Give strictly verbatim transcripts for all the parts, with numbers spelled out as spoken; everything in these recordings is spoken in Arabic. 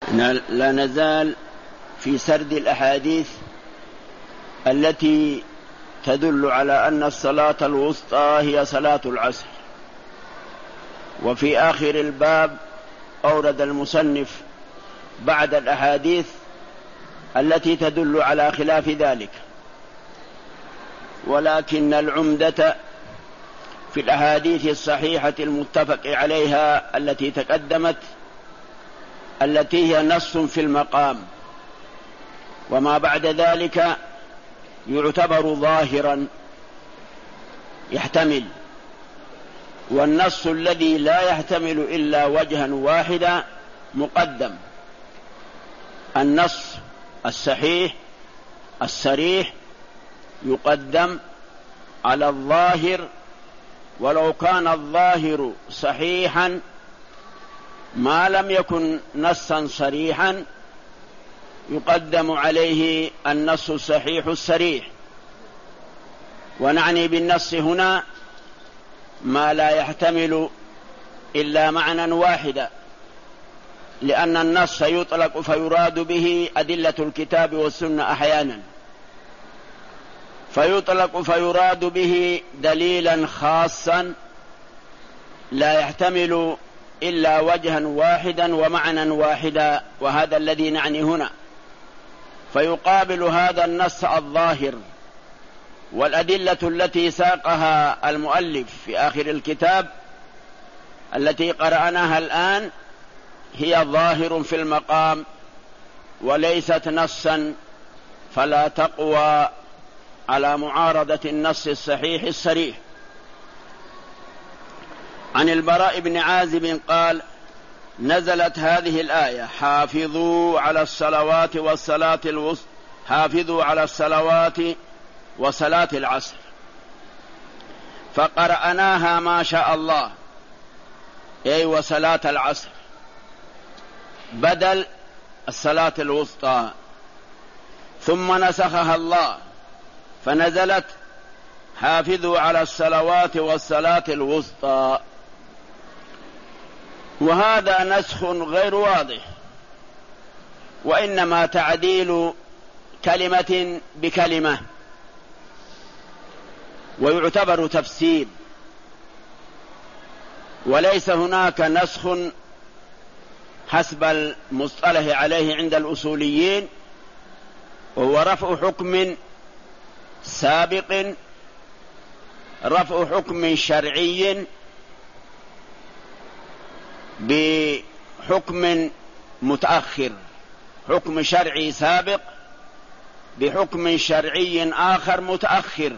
لا نزال في سرد الأحاديث التي تدل على أن الصلاة الوسطى هي صلاة العصر. وفي آخر الباب أورد المصنف بعد الأحاديث التي تدل على خلاف ذلك، ولكن العمدة في الأحاديث الصحيحة المتفق عليها التي تقدمت، التي هي نص في المقام، وما بعد ذلك يعتبر ظاهرا يحتمل. والنص الذي لا يحتمل إلا وجها واحدا مقدم. النص الصحيح الصريح يقدم على الظاهر، ولو كان الظاهر صحيحا ما لم يكن نصا صريحا يقدم عليه النص الصحيح الصريح. ونعني بالنص هنا ما لا يحتمل إلا معنى واحدا، لأن النص يطلق فيراد به أدلة الكتاب والسنة أحيانا، فيطلق فيراد به دليلا خاصا لا يحتمل إلا وجها واحدا ومعنى واحدا، وهذا الذي نعني هنا. فيقابل هذا النص الظاهر والأدلة التي ساقها المؤلف في آخر الكتاب التي قرأناها الآن هي ظاهر في المقام وليست نصا، فلا تقوى على معارضة النص الصحيح الصريح. عن البراء بن عازب قال: نزلت هذه الآية: حافظوا على الصلوات والصلاة الوسطى، حافظوا على الصلوات وصلاة العصر، فقرأناها ما شاء الله، أي وصلاة العصر بدل الصلاة الوسطى، ثم نسخها الله فنزلت: حافظوا على الصلوات والصلاة الوسطى. وهذا نسخ غير واضح، وإنما تعديل كلمة بكلمة، ويعتبر تفسير، وليس هناك نسخ حسب المصطلح عليه عند الأصوليين، وهو رفع حكم سابق، رفع حكم شرعي بحكم متأخر، حكم شرعي سابق بحكم شرعي آخر متأخر.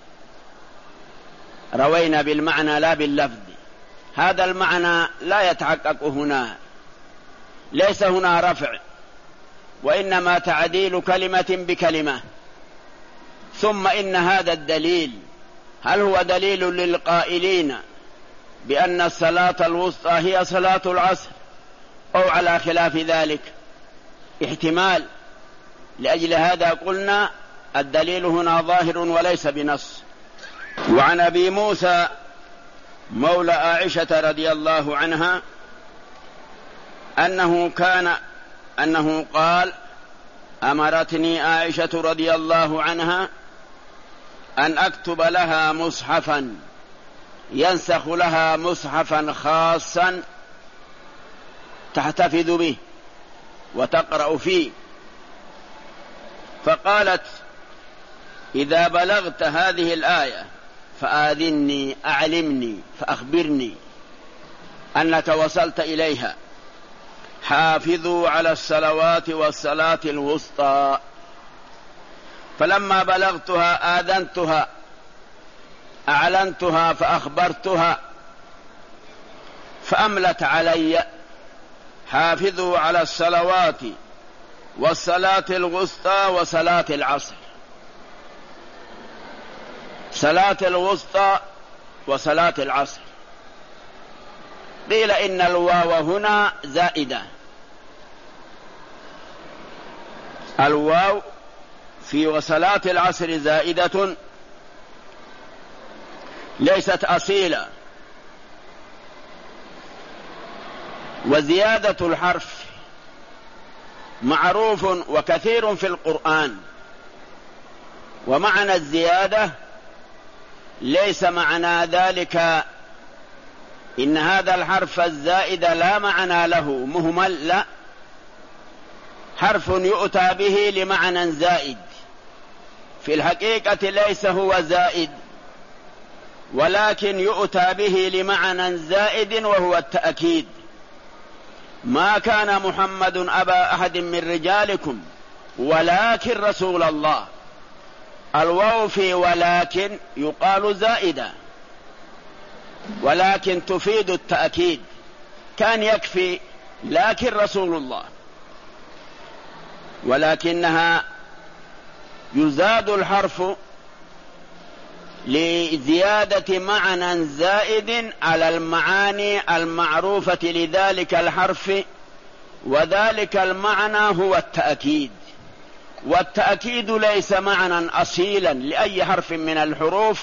روينا بالمعنى لا باللفظ. هذا المعنى لا يتحقق هنا، ليس هنا رفع، وإنما تعديل كلمة بكلمة. ثم إن هذا الدليل هل هو دليل للقائلين بأن الصلاة الوسطى هي صلاة العصر، أو على خلاف ذلك؟ احتمال. لأجل هذا قلنا الدليل هنا ظاهر وليس بنص. وعن أبي موسى مولى عائشة رضي الله عنها أنه كان أنه قال: أمرتني عائشة رضي الله عنها أن أكتب لها مصحفا ينسخ لها مصحفا خاصا تحتفظ به وتقرأ فيه، فقالت: إذا بلغت هذه الآية فآذني، أعلمني، فأخبرني أنك وصلت إليها: حافظوا على الصلوات والصلاة الوسطى. فلما بلغتها آذنتها، أعلنتها، فأخبرتها، فأملت علي: حافظوا على الصلوات والصلاة الوسطى وصلاة العصر. صلاة الوسطى وصلاة العصر. قيل إن الواو هنا زائدة، الواو في وصلاة العصر زائدة ليست أصيلة. وزيادة الحرف معروف وكثير في القرآن. ومعنى الزيادة ليس معنى ذلك إن هذا الحرف الزائد لا معنى له مهمل، لا، حرف يؤتى به لمعنى زائد، في الحقيقة ليس هو زائد، ولكن يؤتى به لمعنى زائد وهو التأكيد. ما كان محمد أبا أحد من رجالكم ولكن رسول الله. الواو في ولكن يقال زائدة، ولكن تفيد التأكيد، كان يكفي لكن رسول الله، ولكنها يزاد الحرف لزيادة معنى زائد على المعاني المعروفة لذلك الحرف، وذلك المعنى هو التأكيد. والتأكيد ليس معنى أصيلا لأي حرف من الحروف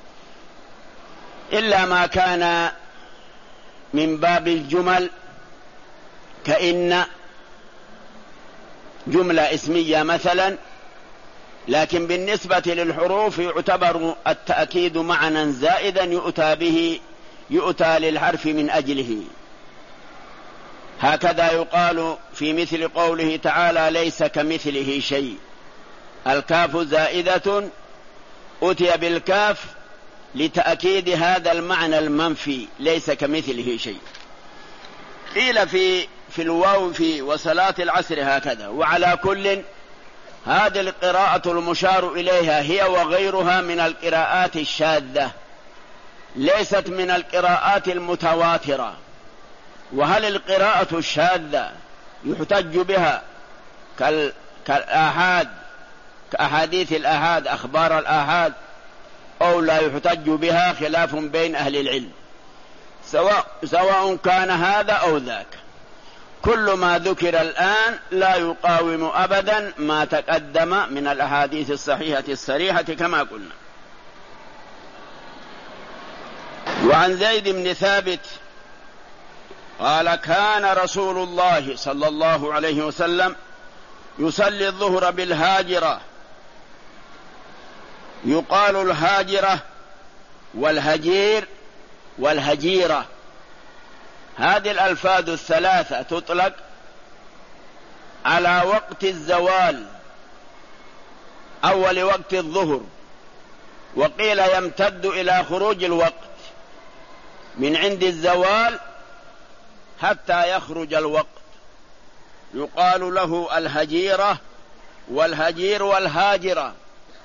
إلا ما كان من باب الجمل، كإن جملة اسمية مثلا، لكن بالنسبة للحروف يعتبر التأكيد معنى زائدا يؤتى به، يؤتى للحرف من أجله. هكذا يقال في مثل قوله تعالى ليس كمثله شيء، الكاف زائدة أتي بالكاف لتأكيد هذا المعنى المنفي ليس كمثله شيء. قيل في في الواو في وصلاة العصر هكذا. وعلى كل هذه القراءة المشار إليها هي وغيرها من القراءات الشاذة، ليست من القراءات المتواترة. وهل القراءة الشاذة يحتج بها كالآحاد، كأحاديث الآحاد، أخبار الآحاد، أو لا يحتج بها؟ خلاف بين أهل العلم، سواء سواء كان هذا أو ذاك. كل ما ذكر الآن لا يقاوم أبدا ما تقدم من الأحاديث الصحيحة الصريحة كما قلنا. وعن زيد بن ثابت قال كان رسول الله صلى الله عليه وسلم يصلي الظهر بالهاجرة، يقال الهاجرة والهجير والهجيرة، هذه الألفاظ الثلاثة تطلق على وقت الزوال، أول وقت الظهر، وقيل يمتد إلى خروج الوقت من عند الزوال حتى يخرج الوقت، يقال له الهجيرة والهجير والهاجرة.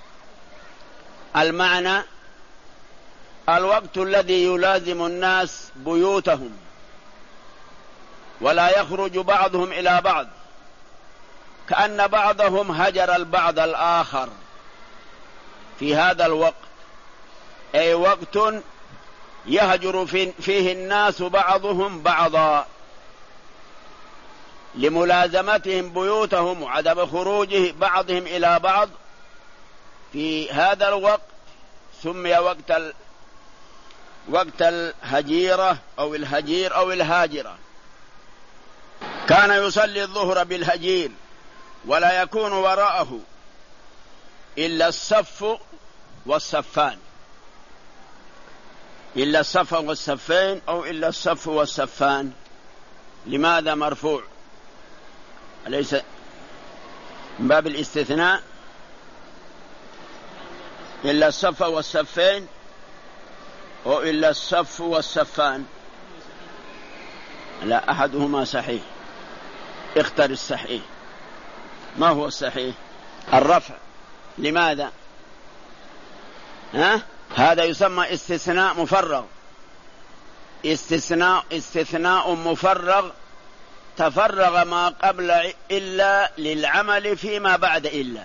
المعنى الوقت الذي يلازم الناس بيوتهم ولا يخرج بعضهم إلى بعض، كأن بعضهم هجر البعض الآخر في هذا الوقت، أي وقت يهجر فيه الناس بعضهم بعضا لملازمتهم بيوتهم وعدم خروجه بعضهم إلى بعض. في هذا الوقت سمي وقت ال... وقت الهجيرة أو الهجير أو الهاجرة. كان يصلي الظهر بالهجير ولا يكون وراءه إلا الصف والصفان، إلا الصف والصفين أو إلا الصف والصفان. لماذا مرفوع؟ أليس من باب الاستثناء؟ إلا الصف والصفين أو إلا الصف والصفان؟ لا، أحدهما صحيح، اختر الصحيح. ما هو الصحيح؟ الرفع. لماذا؟ ها؟ هذا يسمى استثناء مفرغ، استثناء استثناء مفرغ تفرغ ما قبل إلا للعمل فيما بعد إلا،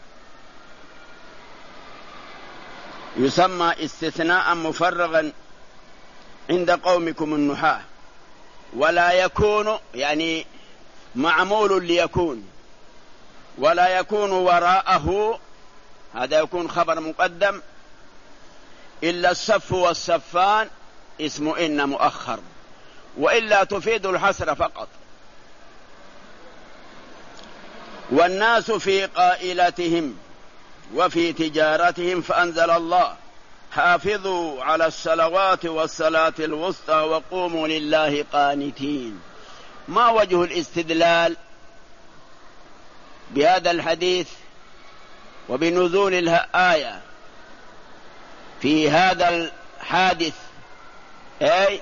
يسمى استثناء مفرغا عند قومكم النحاة. ولا يكون يعني معمول ليكون، ولا يكون وراءه، هذا يكون خبر مقدم. إلا الصف والصفان اسم إن مؤخر، وإلا تفيد الحصر فقط. والناس في قائلتهم وفي تجارتهم، فأنزل الله: حافظوا على الصلوات والصلاة الوسطى وقوموا لله قانتين. ما وجه الاستدلال بهذا الحديث وبنزول الآية في هذا الحادث؟ أي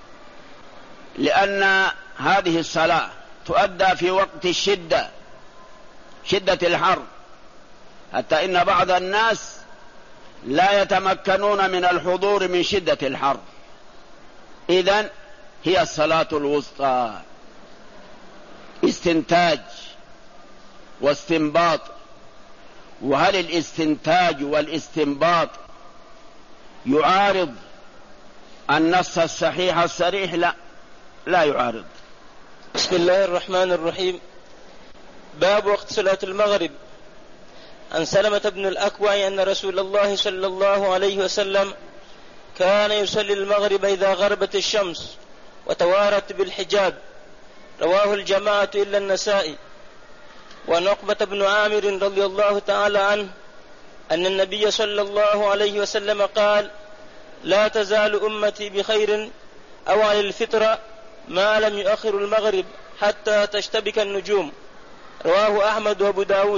لأن هذه الصلاة تؤدى في وقت الشدة، شدة الحر، حتى إن بعض الناس لا يتمكنون من الحضور من شدة الحر. إذن هي الصلاة الوسطى. استنتاج واستنباط. وهل الاستنتاج والاستنباط يعارض النص الصحيح الصريح؟ لا، لا يعارض. بسم الله الرحمن الرحيم. باب وقت صلاة المغرب. عن سلمة بن الأكوع أن رسول الله صلى الله عليه وسلم كان يصلي المغرب إذا غربت الشمس وتوارت بالحجاب. رواه الجماعة إلا النسائي. وعن عقبة بن عامر رضي الله تعالى عنه أن النبي صلى الله عليه وسلم قال: لا تزال أمتي بخير أو على الفطرة ما لم يؤخر المغرب حتى تشتبك النجوم. رواه أحمد وأبو داود.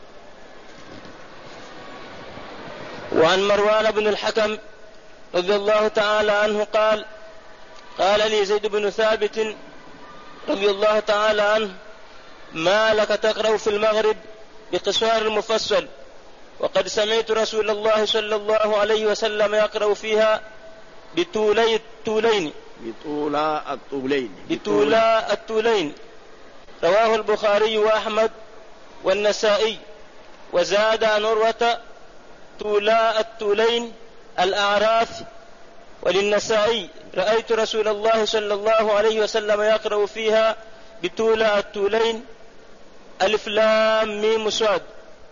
وعن مروان بن الحكم رضي الله تعالى عنه قال: قال لي زيد بن ثابت رضي الله تعالى عنه: ما لك تقرأ في المغرب بقصار المفصل، وقد سمعت رسول الله صلى الله عليه وسلم يقرأ فيها بطولي الطولين بطولا الطولين بطولا الطولين. رواه البخاري وأحمد والنسائي. وزاد عن عروة: طولا الطولين الأعراف. وللنسائي: رأيت رسول الله صلى الله عليه وسلم يقرأ فيها بطولا الطولين ألف لام ميم صاد.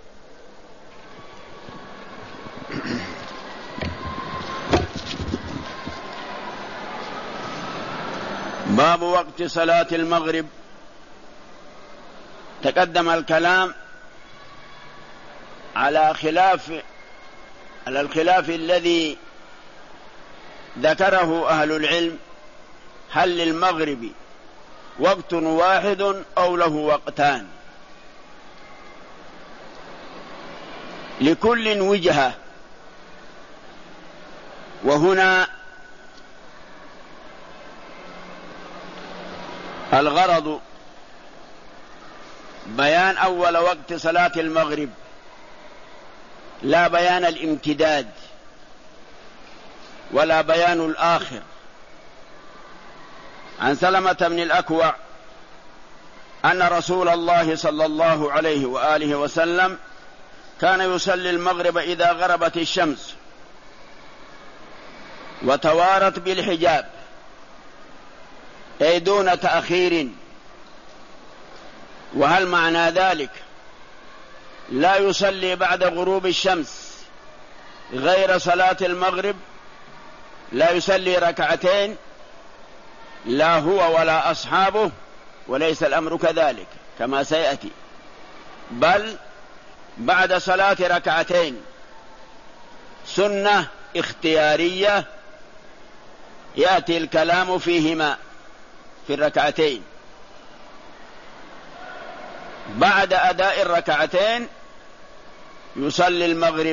باب وقت صلاة المغرب. تقدم الكلام على خلاف على الخلاف الذي ذكره أهل العلم: هل للمغرب وقت واحد أو له وقتان؟ لكل وجهة. وهنا الغرض بيان أول وقت صلاة المغرب، لا بيان الامتداد ولا بيان الآخر. عن سلمة بن الأكوع أن رسول الله صلى الله عليه وآله وسلم كان يصلي المغرب إذا غربت الشمس وتوارت بالحجاب، أي دون تأخير. وهل معنى ذلك لا يصلي بعد غروب الشمس غير صلاة المغرب؟ لا يصلي ركعتين؟ لا هو ولا أصحابه، وليس الأمر كذلك كما سيأتي، بل بعد صلاة ركعتين سنة اختيارية يأتي الكلام فيهما في الركعتين. بعد أداء الركعتين يصلي المغرب.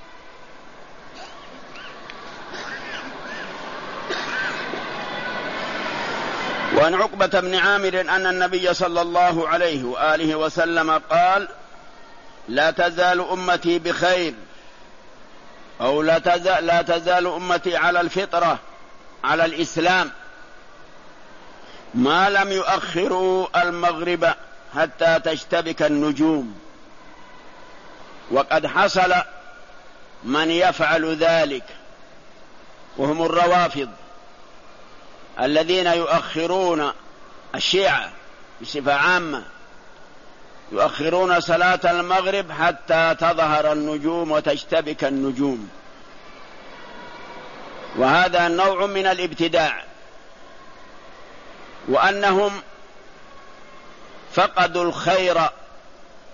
وعن عقبة بن عامر أن النبي صلى الله عليه وآله وسلم قال: لا تزال أمتي بخير، أو لا تزال, لا تزال أمتي على الفطرة، على الإسلام، ما لم يؤخروا المغرب حتى تشتبك النجوم. وقد حصل من يفعل ذلك، وهم الروافض الذين يؤخرون، الشيعة بصفة عامة يؤخرون صلاة المغرب حتى تظهر النجوم وتشتبك النجوم، وهذا نوع من الابتداع. وأنهم فقدوا الخير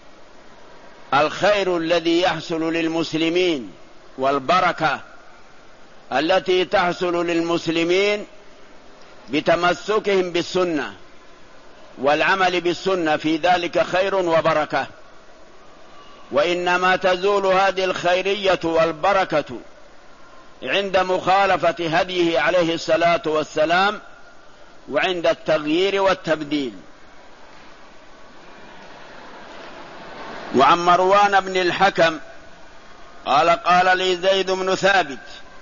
الخير الذي يحصل للمسلمين والبركة التي تحصل للمسلمين بتمسكهم بالسنة والعمل بالسنة، في ذلك خير وبركة. وإنما تزول هذه الخيرية والبركة عند مخالفة هديه عليه الصلاة والسلام وعند التغيير والتبديل. وعن مروان بن الحكم قال قال لي زيد بن ثابت: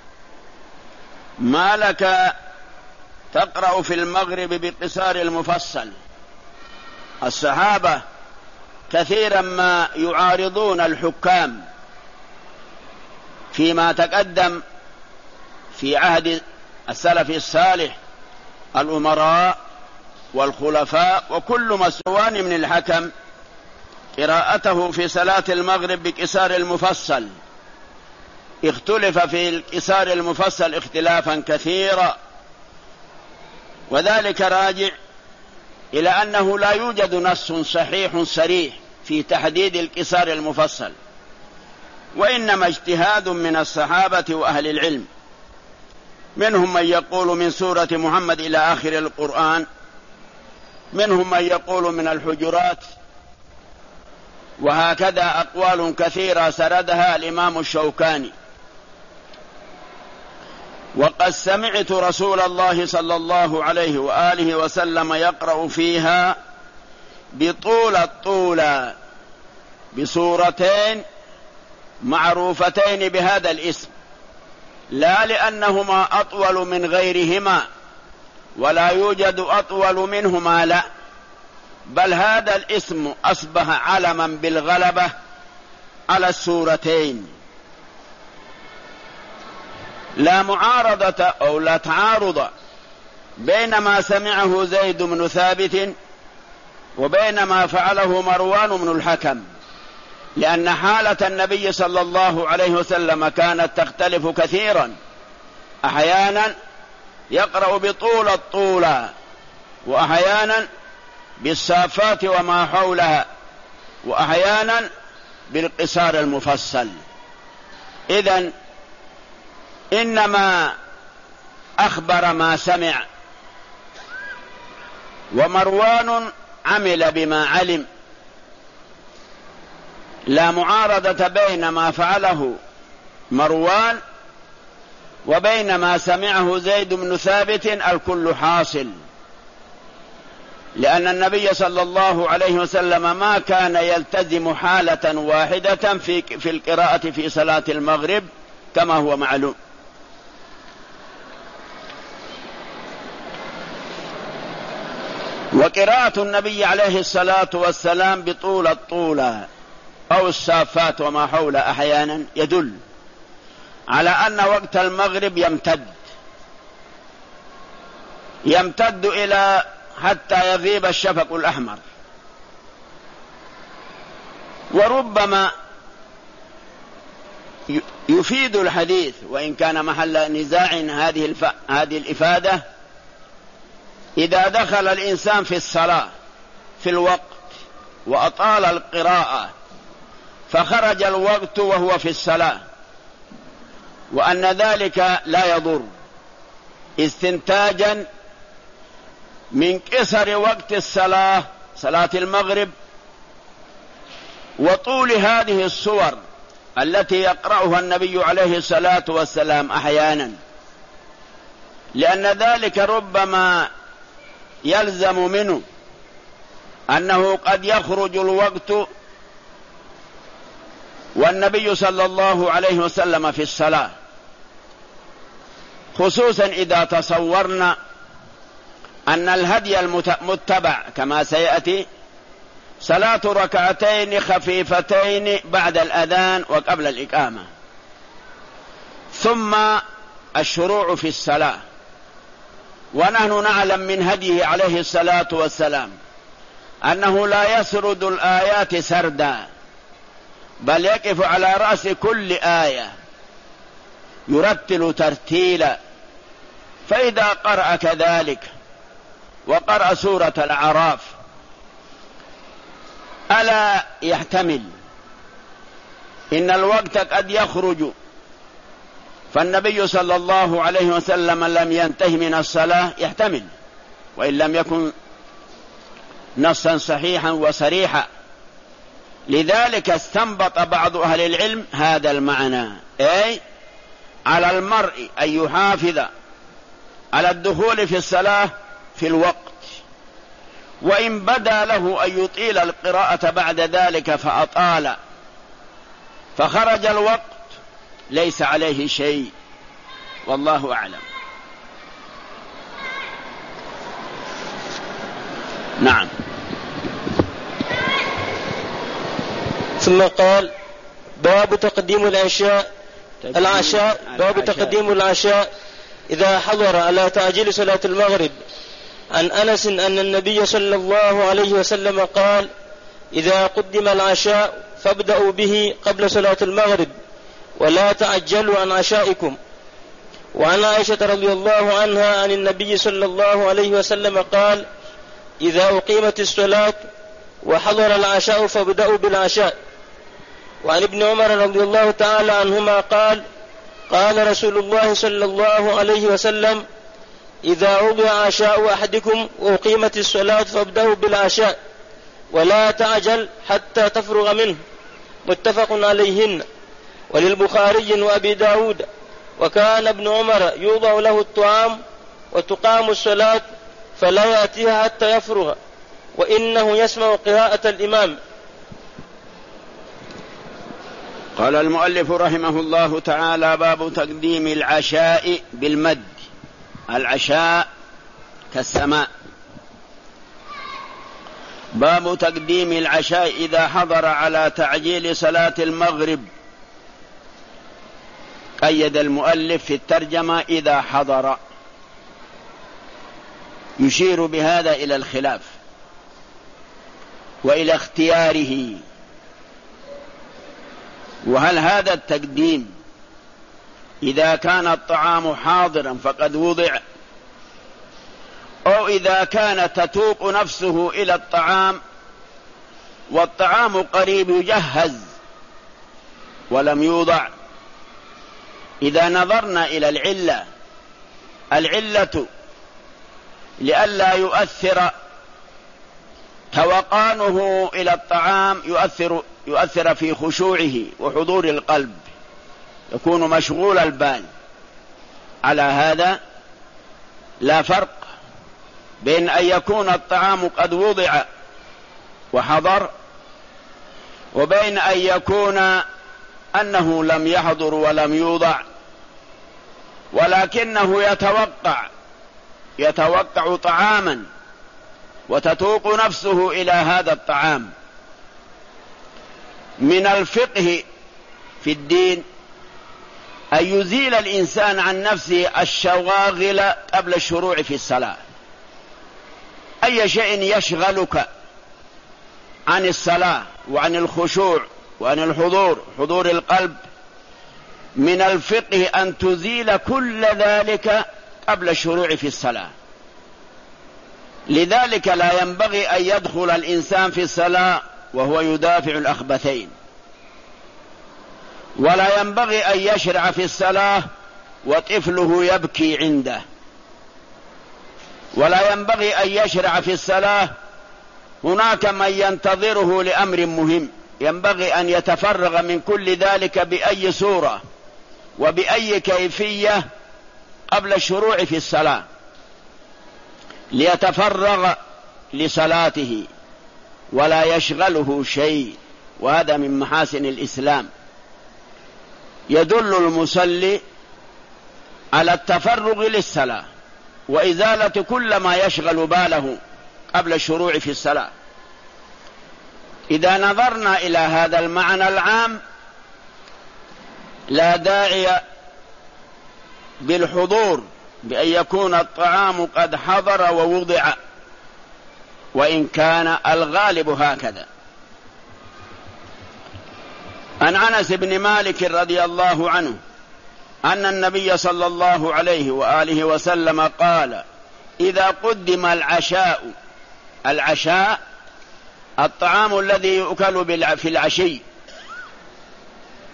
ما لك تقرأ في المغرب بقصار المفصل؟ الصحابة كثيرا ما يعارضون الحكام فيما تقدم في عهد السلف الصالح، الأمراء والخلفاء وكل مسوان من الحكم قراءته في صلاة المغرب بقصار المفصل. اختلف في القصار المفصل اختلافا كثيرا، وذلك راجع إلى أنه لا يوجد نص صحيح صريح في تحديد القصار المفصل، وإنما اجتهاد من الصحابة وأهل العلم، منهم من يقول من سورة محمد إلى آخر القرآن، منهم من يقول من الحجرات، وهكذا أقوال كثيرة سردها الإمام الشوكاني. وقد سمعت رسول الله صلى الله عليه وآله وسلم يقرأ فيها بطول الطول بسورتين معروفتين بهذا الاسم، لا لأنهما أطول من غيرهما ولا يوجد أطول منهما، لا، بل هذا الاسم أصبح علما بالغلبة على السورتين. لا معارضة أو لا تعارض بين ما سمعه زيد بن ثابت وبين ما فعله مروان بن الحكم، لأن حالة النبي صلى الله عليه وسلم كانت تختلف كثيرا، أحيانا يقرأ بطول الطول وأحيانا بالصافات وما حولها وأحيانا بالقصار المفصل. إذن إنما أخبر ما سمع، ومروان عمل بما علم، لا معارضة بين ما فعله مروان وبين ما سمعه زيد بن ثابت، الكل حاصل، لأن النبي صلى الله عليه وسلم ما كان يلتزم حالة واحدة في في القراءة في صلاة المغرب كما هو معلوم. وقراءة النبي عليه الصلاة والسلام بطول الطول أو الصافات وما حول أحيانا يدل على أن وقت المغرب يمتد يمتد إلى حتى يغيب الشفق الأحمر. وربما يفيد الحديث، وإن كان محل نزاع هذه الف... هذه الإفادة، إذا دخل الإنسان في الصلاة في الوقت وأطال القراءة فخرج الوقت وهو في الصلاة، وأن ذلك لا يضر استنتاجا من قصر وقت الصلاة صلاة المغرب وطول هذه السور التي يقرأها النبي عليه الصلاة والسلام أحيانا، لأن ذلك ربما يلزم منه أنه قد يخرج الوقت والنبي صلى الله عليه وسلم في الصلاة، خصوصا إذا تصورنا أن الهدي المتبع كما سيأتي صلاة ركعتين خفيفتين بعد الأذان وقبل الإقامة، ثم الشروع في الصلاة. ونحن نعلم من هديه عليه الصلاة والسلام أنه لا يسرد الآيات سردا، بل يقف على رأس كل آية يرتل ترتيلا. فإذا قرأ كذلك وقرأ سورة الأعراف ألا يحتمل إن الوقت قد يخرج، فالنبي صلى الله عليه وسلم لم ينتهي من الصلاة، يحتمل وإن لم يكن نصا صحيحا وصريحا. لذلك استنبط بعض أهل العلم هذا المعنى، أي على المرء أن يحافظ على الدخول في الصلاة في الوقت، وإن بدا له أن يطيل القراءة بعد ذلك فأطال فخرج الوقت ليس عليه شيء، والله أعلم. نعم. ثم قال: باب تقديم العشاء العشاء باب تقديم العشاء إذا حضر على تعجيل صلاة المغرب. عن أنس أن النبي صلى الله عليه وسلم قال: إذا قدم العشاء فابدأوا به قبل صلاة المغرب ولا تعجلوا عن عشائكم. وعن عائشة رضي الله عنها عن النبي صلى الله عليه وسلم قال: إذا أقيمت الصلاة وحضر العشاء فابدأوا بالعشاء. وعن ابن عمر رضي الله تعالى عنهما قال: قال رسول الله صلى الله عليه وسلم: إذا وضع عشاء أحدكم وأقيمت الصلاة فابدأوا بالعشاء ولا تعجل حتى تفرغ منه. متفق عليهن. وللبخاري وأبي داود: وكان ابن عمر يوضع له الطعام وتقام الصلاة فلا يأتيها حتى يفرغ، وإنه يسمع قراءة الإمام. قال المؤلف رحمه الله تعالى: باب تقديم العشاء بالمد. العشاء كالسماء. باب تقديم العشاء إذا حضر على تعجيل صلاة المغرب. قيد المؤلف في الترجمة إذا حضر، يشير بهذا إلى الخلاف وإلى اختياره. وهل هذا التقديم إذا كان الطعام حاضرا فقد وضع، أو إذا كان تتوق نفسه إلى الطعام والطعام قريب يجهز ولم يوضع؟ إذا نظرنا إلى العلة العلة لئلا يؤثر توقانه إلى الطعام يؤثر يؤثر في خشوعه وحضور القلب، يكون مشغول البال. على هذا لا فرق بين أن يكون الطعام قد وضع وحضر، وبين أن يكون أنه لم يحضر ولم يوضع، ولكنه يتوقع يتوقع طعاما وتتوق نفسه إلى هذا الطعام. من الفقه في الدين أن يزيل الإنسان عن نفسه الشواغل قبل الشروع في الصلاة. أي شيء يشغلك عن الصلاة وعن الخشوع وعن الحضور حضور القلب، من الفقه أن تزيل كل ذلك قبل الشروع في الصلاة. لذلك لا ينبغي أن يدخل الإنسان في الصلاة وهو يدافع الأخبثين، ولا ينبغي أن يشرع في الصلاة وطفله يبكي عنده، ولا ينبغي أن يشرع في الصلاة هناك من ينتظره لأمر مهم. ينبغي أن يتفرغ من كل ذلك بأي صورة وبأي كيفية قبل الشروع في الصلاة، ليتفرغ لصلاته ولا يشغله شيء. وهذا من محاسن الإسلام، يدل المصلي على التفرغ للصلاة وإزالة كل ما يشغل باله قبل الشروع في الصلاة. إذا نظرنا إلى هذا المعنى العام لا داعي بالحضور بأن يكون الطعام قد حضر ووضع، وإن كان الغالب هكذا. عن أنس بن مالك رضي الله عنه أن النبي صلى الله عليه وآله وسلم قال: إذا قدم العشاء. العشاء الطعام الذي يؤكل في العشي،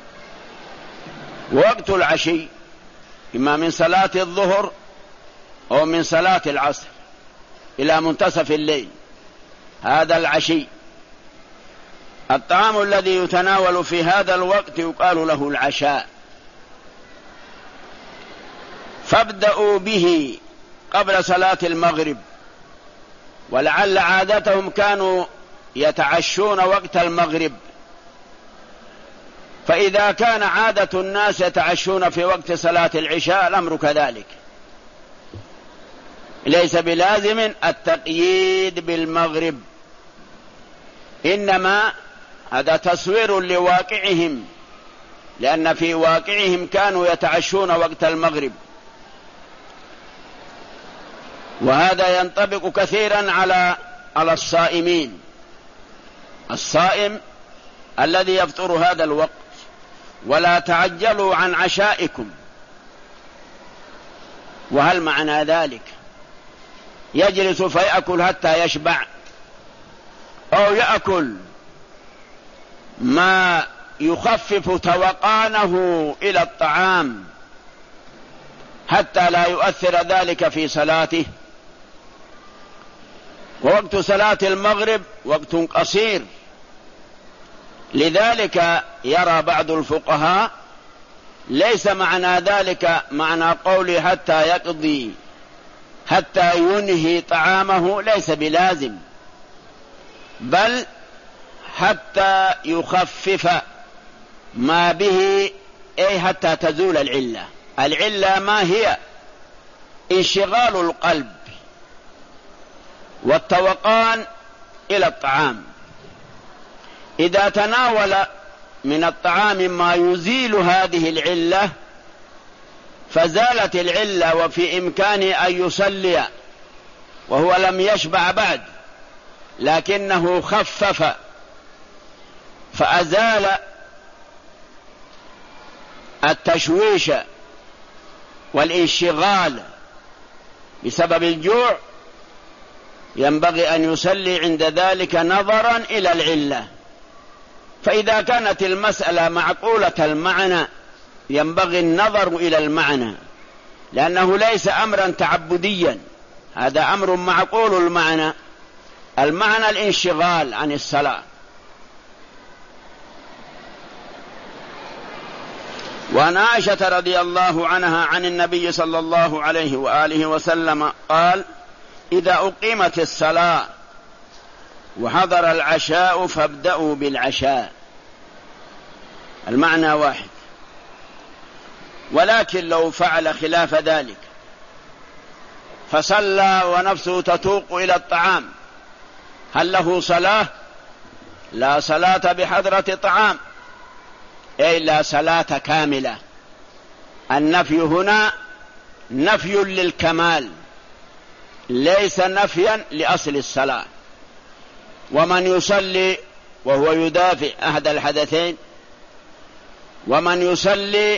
وقت العشي إما من صلاة الظهر أو من صلاة العصر إلى منتصف الليل، هذا العشي. الطعام الذي يتناول في هذا الوقت يقال له العشاء. فابدأوا به قبل صلاة المغرب، ولعل عادتهم كانوا يتعشون وقت المغرب، فإذا كان عادة الناس يتعشون في وقت صلاة العشاء الأمر كذلك. ليس بلازم التقييد بالمغرب، إنما هذا تصوير لواقعهم، لأن في واقعهم كانوا يتعشون وقت المغرب. وهذا ينطبق كثيرا على على الصائمين. الصائم الذي يفطر هذا الوقت، ولا تعجلوا عن عشائكم. وهل معنى ذلك يجلس فيأكل حتى يشبع، أو يأكل ما يخفف توقانه إلى الطعام حتى لا يؤثر ذلك في صلاته؟ ووقت صلاة المغرب وقت قصير، لذلك يرى بعض الفقهاء ليس معنى ذلك معنى قوله حتى يقضي حتى ينهي طعامه، ليس بلازم، بل حتى يخفف ما به، أي حتى تزول العلة. العلة ما هي؟ انشغال القلب والتوقان إلى الطعام. إذا تناول من الطعام ما يزيل هذه العلة فزالت العلة، وفي إمكانه أن يصلي وهو لم يشبع بعد، لكنه خفف فأزال التشويش والانشغال بسبب الجوع، ينبغي أن يصلي عند ذلك نظرا إلى العلة. فإذا كانت المسألة معقولة المعنى ينبغي النظر إلى المعنى، لأنه ليس أمرا تعبديا، هذا أمر معقول المعنى. المعنى الانشغال عن الصلاة. وعن عائشة رضي الله عنها عن النبي صلى الله عليه وآله وسلم قال: إذا أقيمت الصلاة وحضر العشاء فابدأوا بالعشاء. المعنى واحد، ولكن لو فعل خلاف ذلك فصلى ونفسه تتوق إلى الطعام، هل له صلاة؟ لا صلاة بحضرة طعام، أي لا صلاة كاملة. النفي هنا نفي للكمال، ليس نفيا لأصل الصلاة. ومن يصلي وهو يدافع أحد الحدثين، ومن يصلي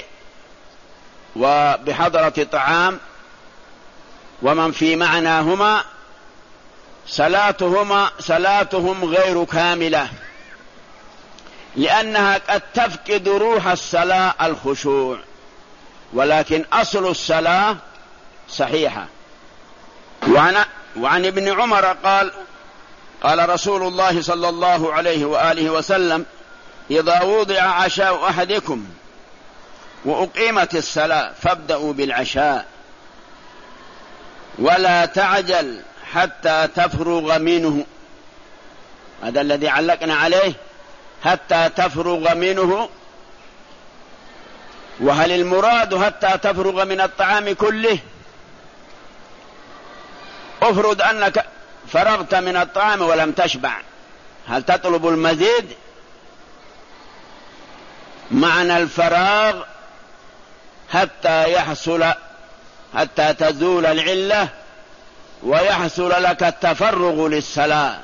وبحضرة طعام، ومن في معناهما صلاتهما صلاتهم غير كاملة، لأنها قد تفقد روح الصلاة الخشوع، ولكن أصل الصلاة صحيحة. وعن, وعن ابن عمر قال: قال رسول الله صلى الله عليه وآله وسلم: إذا وضع عشاء أحدكم وأقيمت الصلاة فابدأوا بالعشاء ولا تعجل حتى تفرغ منه. هذا الذي علقنا عليه، حتى تفرغ منه. وهل المراد حتى تفرغ من الطعام كله؟ افرض أنك فرغت من الطعام ولم تشبع، هل تطلب المزيد؟ معنى الفراغ حتى يحصل حتى تزول العلة ويحصل لك التفرغ للصلاة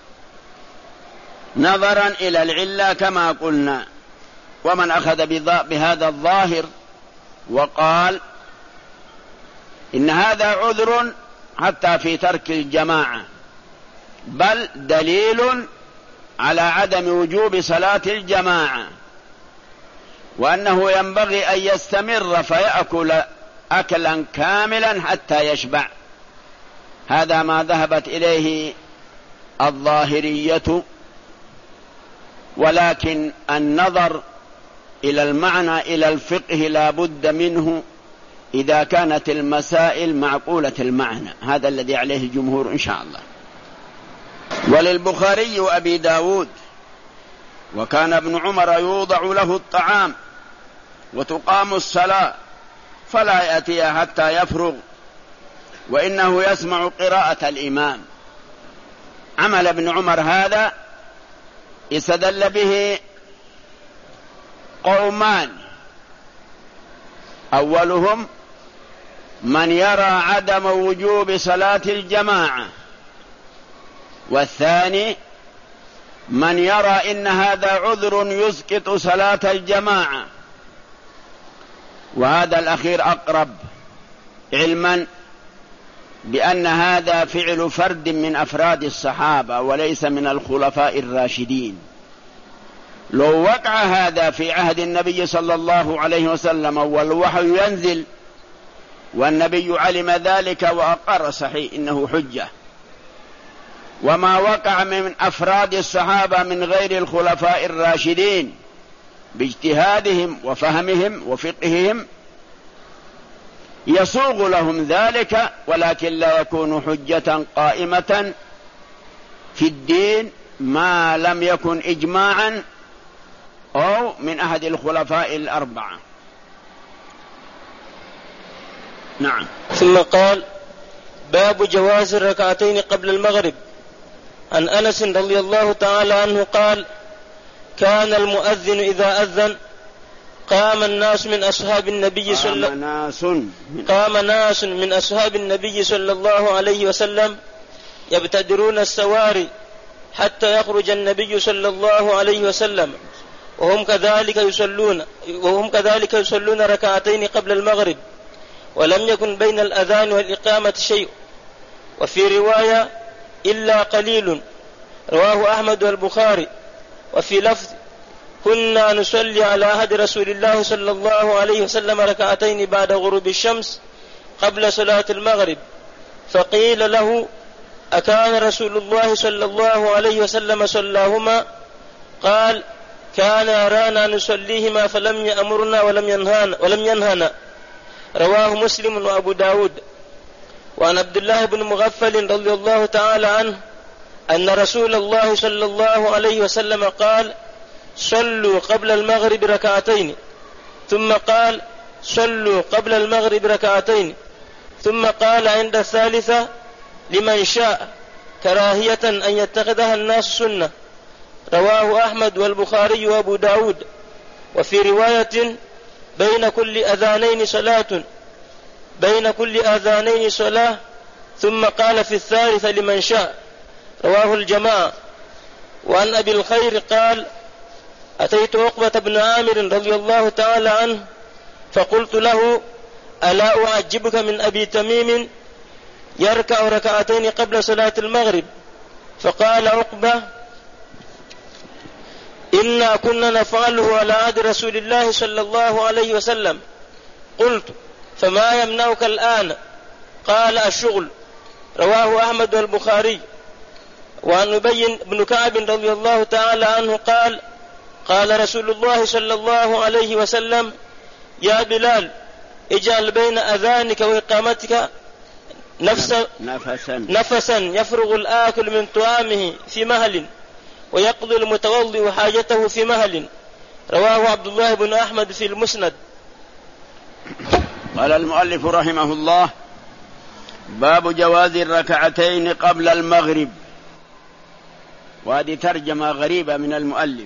نظرا إلى العلة كما قلنا. ومن أخذ بهذا الظاهر وقال إن هذا عذر حتى في ترك الجماعة، بل دليل على عدم وجوب صلاة الجماعة، وأنه ينبغي أن يستمر فيأكل أكلا كاملا حتى يشبع. هذا ما ذهبت إليه الظاهرية، ولكن النظر إلى المعنى إلى الفقه لا بد منه إذا كانت المسائل معقولة المعنى. هذا الذي عليه الجمهور إن شاء الله. وللبخاري وأبي داود: وكان ابن عمر يوضع له الطعام وتقام الصلاة فلا يأتي حتى يفرغ، وإنه يسمع قراءة الإمام. عمل ابن عمر هذا استدل به قومان: أولهم من يرى عدم وجوب صلاة الجماعة، والثاني من يرى إن هذا عذر يسقط صلاة الجماعة، وهذا الأخير أقرب علما بأن هذا فعل فرد من أفراد الصحابة وليس من الخلفاء الراشدين. لو وقع هذا في عهد النبي صلى الله عليه وسلم والوحي ينزل والنبي علم ذلك وأقر، صحيح إنه حجة. وما وقع من أفراد الصحابة من غير الخلفاء الراشدين باجتهادهم وفهمهم وفقههم يسوغ لهم ذلك، ولكن لا يكون حجة قائمة في الدين ما لم يكن إجماعا أو من أحد الخلفاء الأربعة. نعم. ثم قال: باب جواز الركعتين قبل المغرب. عن أنس رضي الله تعالى عنه قال: كان المؤذن إذا أذن قام الناس من أصحاب النبي صلى قام ناس من أصحاب النبي صلى الله عليه وسلم يبتدرون السواري حتى يخرج النبي صلى الله عليه وسلم وهم كذلك يصلون وهم كذلك يصلون ركعتين قبل المغرب، ولم يكن بين الأذان والإقامة شيء. وفي رواية: إلا قليل، رواه أحمد والبخاري. وفي لفظ: كنا نصلي على عهد رسول الله صلى الله عليه وسلم ركعتين بعد غروب الشمس قبل صلاة المغرب. فقيل له: أكان رسول الله صلى الله عليه وسلم صلاهما؟ قال: كان يرانا نصليهما فلم يأمرنا ولم ينهانا, ولم ينهنا. رواه مسلم وأبو داود. وعن عبد الله بن مغفل رضي الله تعالى عنه أن رسول الله صلى الله عليه وسلم قال: صلوا قبل المغرب ركعتين، ثم قال: صلوا قبل المغرب ركعتين، ثم قال عند الثالثة: لمن شاء، كراهية أن يتخذها الناس سنة. رواه أحمد والبخاري وأبو داود. وفي رواية: بين كل أذانين صلاة بين كل أذانين صلاة، ثم قال في الثالثة: لمن شاء. رواه الجماعة. وعن أبي الخير قال: أتيت عقبة بن عامر رضي الله تعالى عنه فقلت له: ألا أعجبك من أبي تميم يركع ركعتين قبل صلاة المغرب؟ فقال عقبة: إنا كنا نفعله على عهد رسول الله صلى الله عليه وسلم. قلت: فما يمنعك الآن؟ قال: الشغل. رواه أحمد والبخاري. وعن أبي بن كعب رضي الله تعالى عنه قال: قال رسول الله صلى الله عليه وسلم: يا بلال، اجعل بين أذانك وإقامتك نفسا, نفسا, نفسا يفرغ الآكل من طعامه في مهل، ويقضي المتوضئ حاجته في مهل. رواه عبد الله بن أحمد في المسند. قال المؤلف رحمه الله: باب جواز الركعتين قبل المغرب. وهذه ترجمة غريبة من المؤلف.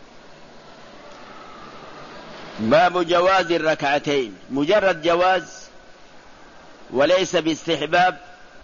باب جواز الركعتين، مجرد جواز وليس باستحباب.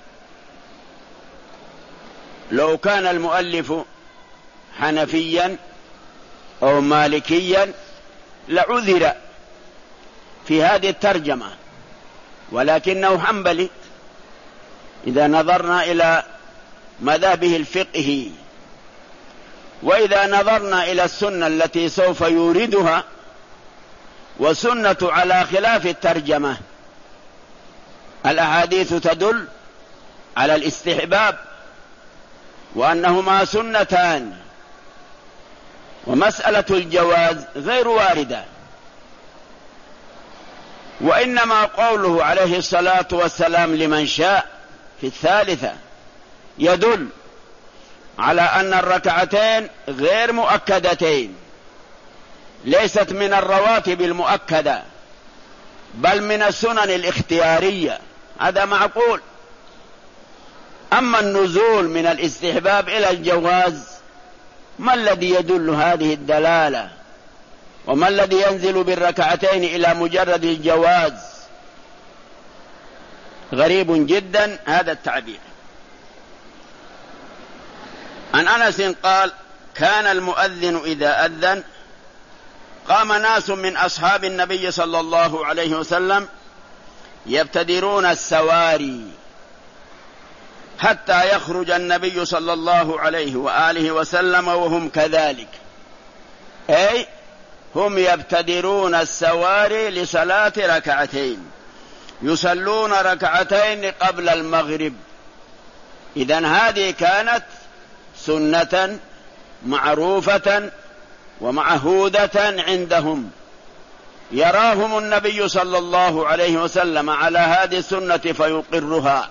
لو كان المؤلف حنفيا أو مالكيا لعذر في هذه الترجمة، ولكنه حنبلي إذا نظرنا إلى مذهبه الفقهي. وإذا نظرنا إلى السنة التي سوف يوردها والسنة على خلاف الترجمة. الأحاديث تدل على الاستحباب وأنهما سنتان، ومسألة الجواز غير واردة. وإنما قوله عليه الصلاة والسلام لمن شاء في الثالثة يدل على أن الركعتين غير مؤكدتين، ليست من الرواتب المؤكدة بل من السنن الاختيارية، هذا معقول. أما النزول من الاستحباب إلى الجواز ما الذي يدل هذه الدلالة؟ وما الذي ينزل بالركعتين إلى مجرد الجواز؟ غريب جدا هذا التعبير. عن أنس قال: كان المؤذن إذا أذن قام ناس من أصحاب النبي صلى الله عليه وسلم يبتدرون السواري حتى يخرج النبي صلى الله عليه وآله وسلم وهم كذلك، أي هم يبتدرون السواري لصلاة ركعتين، يصلون ركعتين قبل المغرب. إذن هذه كانت سنة معروفة ومعهودة عندهم، يراهم النبي صلى الله عليه وسلم على هذه السنة فيقرها.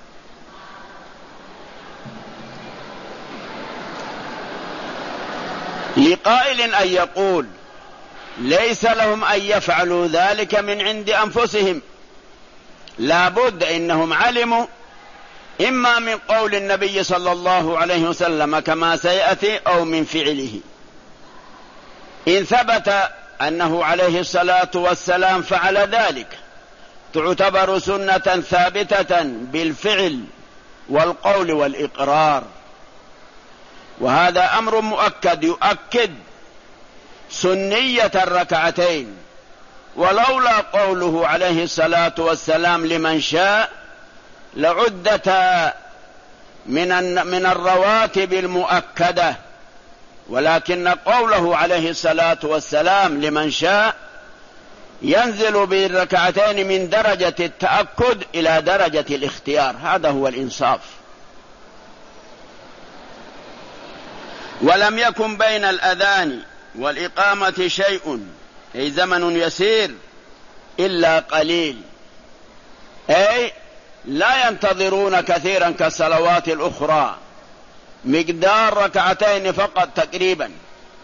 لقائل أن يقول: ليس لهم أن يفعلوا ذلك من عند أنفسهم، لا بد إنهم علموا إما من قول النبي صلى الله عليه وسلم كما سيأتي أو من فعله. إن ثبت أنه عليه الصلاة والسلام فعل ذلك تعتبر سنة ثابتة بالفعل والقول والإقرار، وهذا أمر مؤكد يؤكد سنية الركعتين. ولولا قوله عليه الصلاة والسلام لمن شاء لعدتا من من الرواتب المؤكدة، ولكن قوله عليه الصلاة والسلام لمن شاء ينزل بالركعتين من درجة التأكد إلى درجة الاختيار، هذا هو الإنصاف. ولم يكن بين الأذان والإقامة شيء، أي زمن يسير، إلا قليل، أي لا ينتظرون كثيرا كالصلوات الأخرى، مقدار ركعتين فقط تقريبا.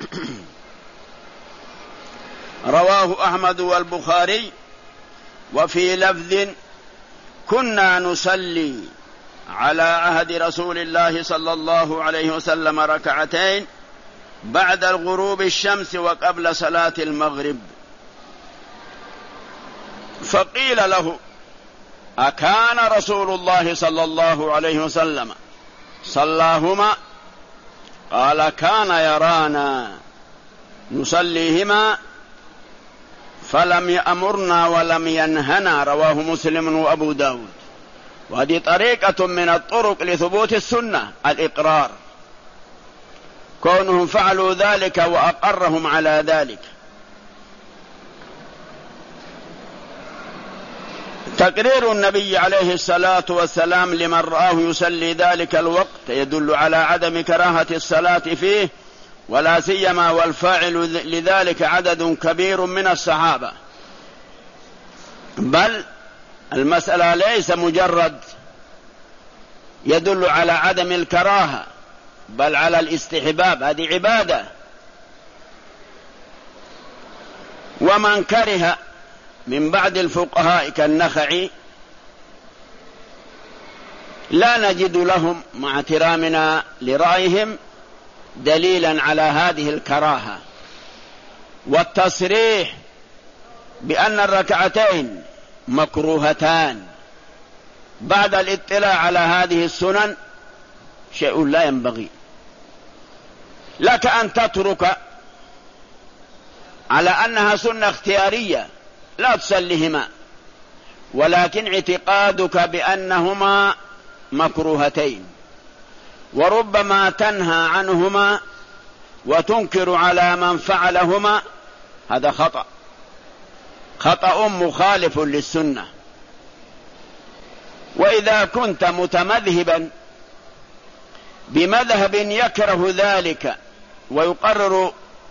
رواه أحمد والبخاري. وفي لفظ: كنا نصلي على عهد رسول الله صلى الله عليه وسلم ركعتين بعد الغروب الشمس وقبل صلاة المغرب. فقيل له: أكان رسول الله صلى الله عليه وسلم صلاهما؟ قال: كان يرانا نصليهما فلم يأمرنا ولم ينهنا. رواه مسلم وأبو داود. وهذه طريقة من الطرق لثبوت السنة، الإقرار، كونهم فعلوا ذلك وأقرهم على ذلك. تقرير النبي عليه الصلاة والسلام لمن رآه يصلي ذلك الوقت يدل على عدم كراهة الصلاة فيه، ولا سيما والفاعل لذلك عدد كبير من الصحابة. بل المسألة ليس مجرد يدل على عدم الكراهة، بل على الاستحباب، هذه عبادة. ومن كره من بعد الفقهاء كالنخعي لا نجد لهم مع احترامنا لرأيهم دليلا على هذه الكراهة، والتصريح بأن الركعتين مكروهتان بعد الاطلاع على هذه السنن شيء لا ينبغي. لك أن تترك على أنها سنة اختيارية لا تصليهما، ولكن اعتقادك بأنهما مكروهتين، وربما تنهى عنهما وتنكر على من فعلهما، هذا خطأ. خطأ مخالف للسنة. وإذا كنت متمذهبا بمذهب يكره ذلك ويقرر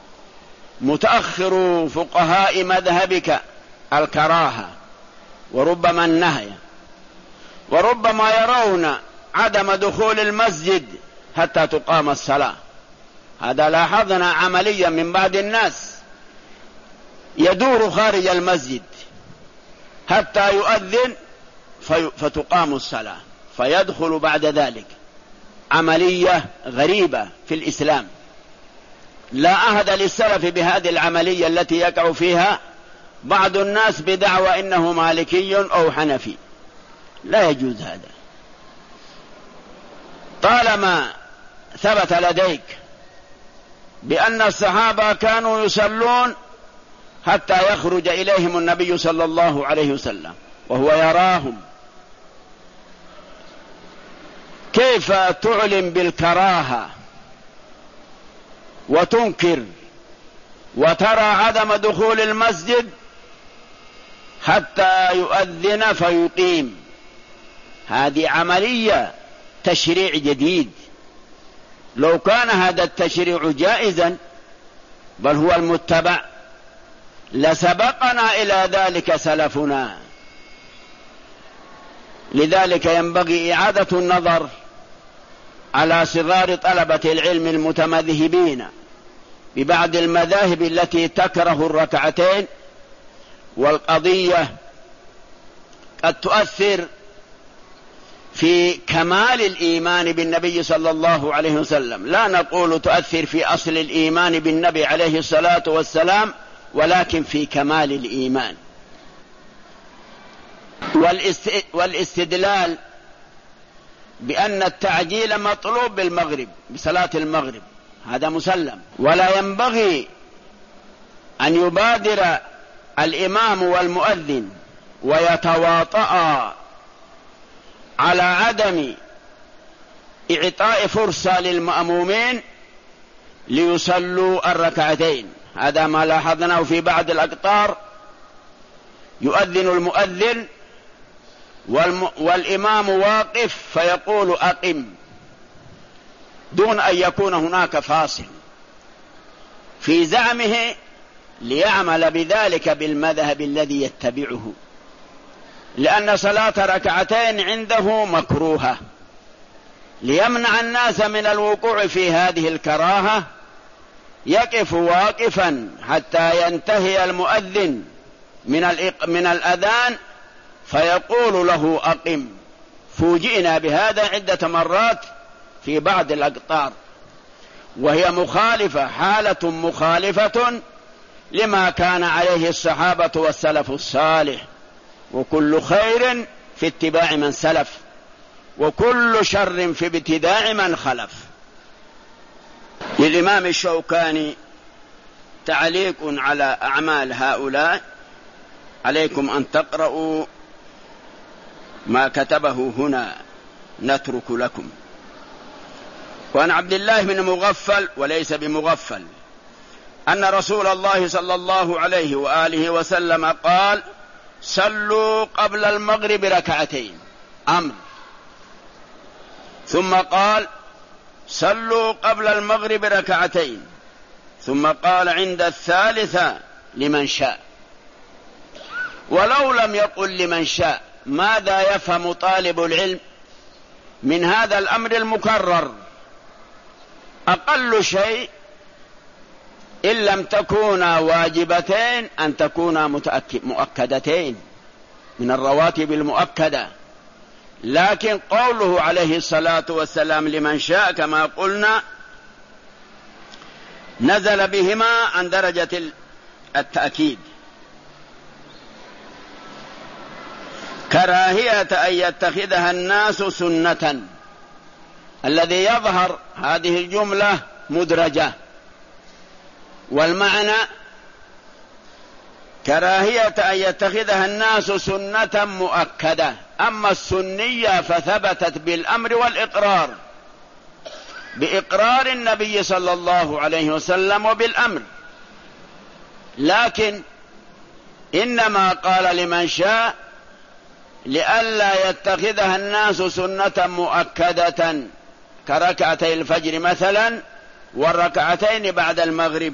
متأخر فقهاء مذهبك الكراهة وربما النهي، وربما يرون عدم دخول المسجد حتى تقام الصلاة، هذا لاحظنا عمليا من بعض الناس يدور خارج المسجد حتى يؤذن فتقام الصلاة فيدخل بعد ذلك، عملية غريبة في الإسلام، لا عهد للسلف بهذه العملية التي يقع فيها بعض الناس بدعوى إنه مالكي أو حنفي، لا يجوز هذا. طالما ثبت لديك بأن الصحابة كانوا يصلون حتى يخرج إليهم النبي صلى الله عليه وسلم وهو يراهم، كيف تعلم بالكراهة وتنكر وترى عدم دخول المسجد حتى يؤذن فيقيم؟ هذه عملية تشريع جديد. لو كان هذا التشريع جائزا بل هو المتبع لسبقنا إلى ذلك سلفنا. لذلك ينبغي إعادة النظر على صغار طلبة العلم المتمذهبين ببعض المذاهب التي تكره الركعتين، والقضية قد تؤثر في كمال الإيمان بالنبي صلى الله عليه وسلم، لا نقول تؤثر في أصل الإيمان بالنبي عليه الصلاة والسلام، ولكن في كمال الإيمان. والاستدلال بأن التعجيل مطلوب بالمغرب بصلاة المغرب هذا مسلم، ولا ينبغي أن يبادر الإمام والمؤذن ويتواطأ على عدم إعطاء فرصة للمأمومين ليصلوا الركعتين. هذا ما لاحظناه في بعض الأقطار، يؤذن المؤذن والإمام واقف فيقول أقم دون أن يكون هناك فاصل، في زعمه ليعمل بذلك بالمذهب الذي يتبعه، لأن صلاة ركعتين عنده مكروهة، ليمنع الناس من الوقوع في هذه الكراهة يقف واقفا حتى ينتهي المؤذن من من الأذان فيقول له أقم. فوجئنا بهذا عدة مرات في بعض الأقطار، وهي مخالفة، حالة مخالفة لما كان عليه الصحابة والسلف الصالح، وكل خير في اتباع من سلف، وكل شر في ابتداع من خلف. للإمام الشوكاني تعليق على أعمال هؤلاء، عليكم أن تقرأوا ما كتبه هنا نترك لكم. وعن عبد الله بن مغفل وليس بمغفل أن رسول الله صلى الله عليه وآله وسلم قال: صلوا قبل المغرب ركعتين، أمر، ثم قال: صلوا قبل المغرب ركعتين، ثم قال عند الثالثة لمن شاء. ولو لم يقل لمن شاء ماذا يفهم طالب العلم من هذا الأمر المكرر؟ أقل شيء إن لم تكونا واجبتين أن تكونا مؤكدتين من الرواتب المؤكدة، لكن قوله عليه الصلاة والسلام لمن شاء كما قلنا نزل بهما عن درجة التأكيد. كراهية أن يتخذها الناس سنة، الذي يظهر هذه الجملة مدرجة، والمعنى كراهية أن يتخذها الناس سنة مؤكدة. أما السنية فثبتت بالأمر والإقرار، بإقرار النبي صلى الله عليه وسلم وبالأمر، لكن إنما قال لمن شاء لئلا يتخذها الناس سنة مؤكدة كركعتي الفجر مثلا والركعتين بعد المغرب.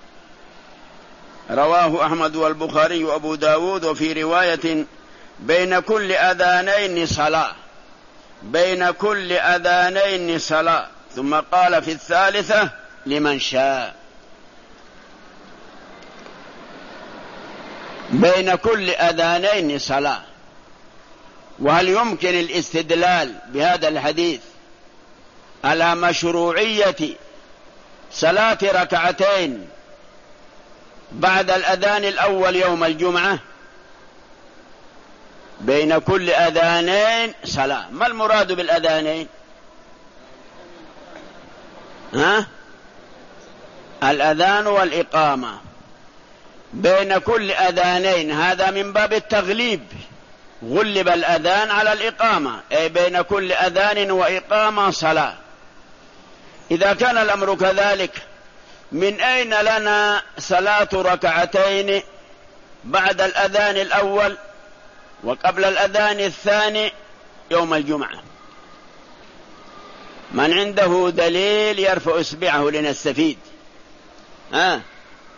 رواه أحمد والبخاري وأبو داود. وفي رواية بين كل أذانين صلاة، بين كل أذانين صلاة. ثم قال في الثالثة لمن شاء. بين كل أذانين صلاة. وهل يمكن الاستدلال بهذا الحديث على مشروعية صلاة ركعتين بعد الأذان الأول يوم الجمعة؟ بين كل أذانين صلاة، ما المراد بالأذانين؟ ها؟ الأذان والإقامة. بين كل أذانين هذا من باب التغليب، غلب الأذان على الإقامة، أي بين كل أذان وإقامة صلاة. إذا كان الأمر كذلك من أين لنا صلاة ركعتين بعد الأذان الأول وقبل الأذان الثاني يوم الجمعة؟ من عنده دليل يرفع إصبعه لنستفيد. ها آه.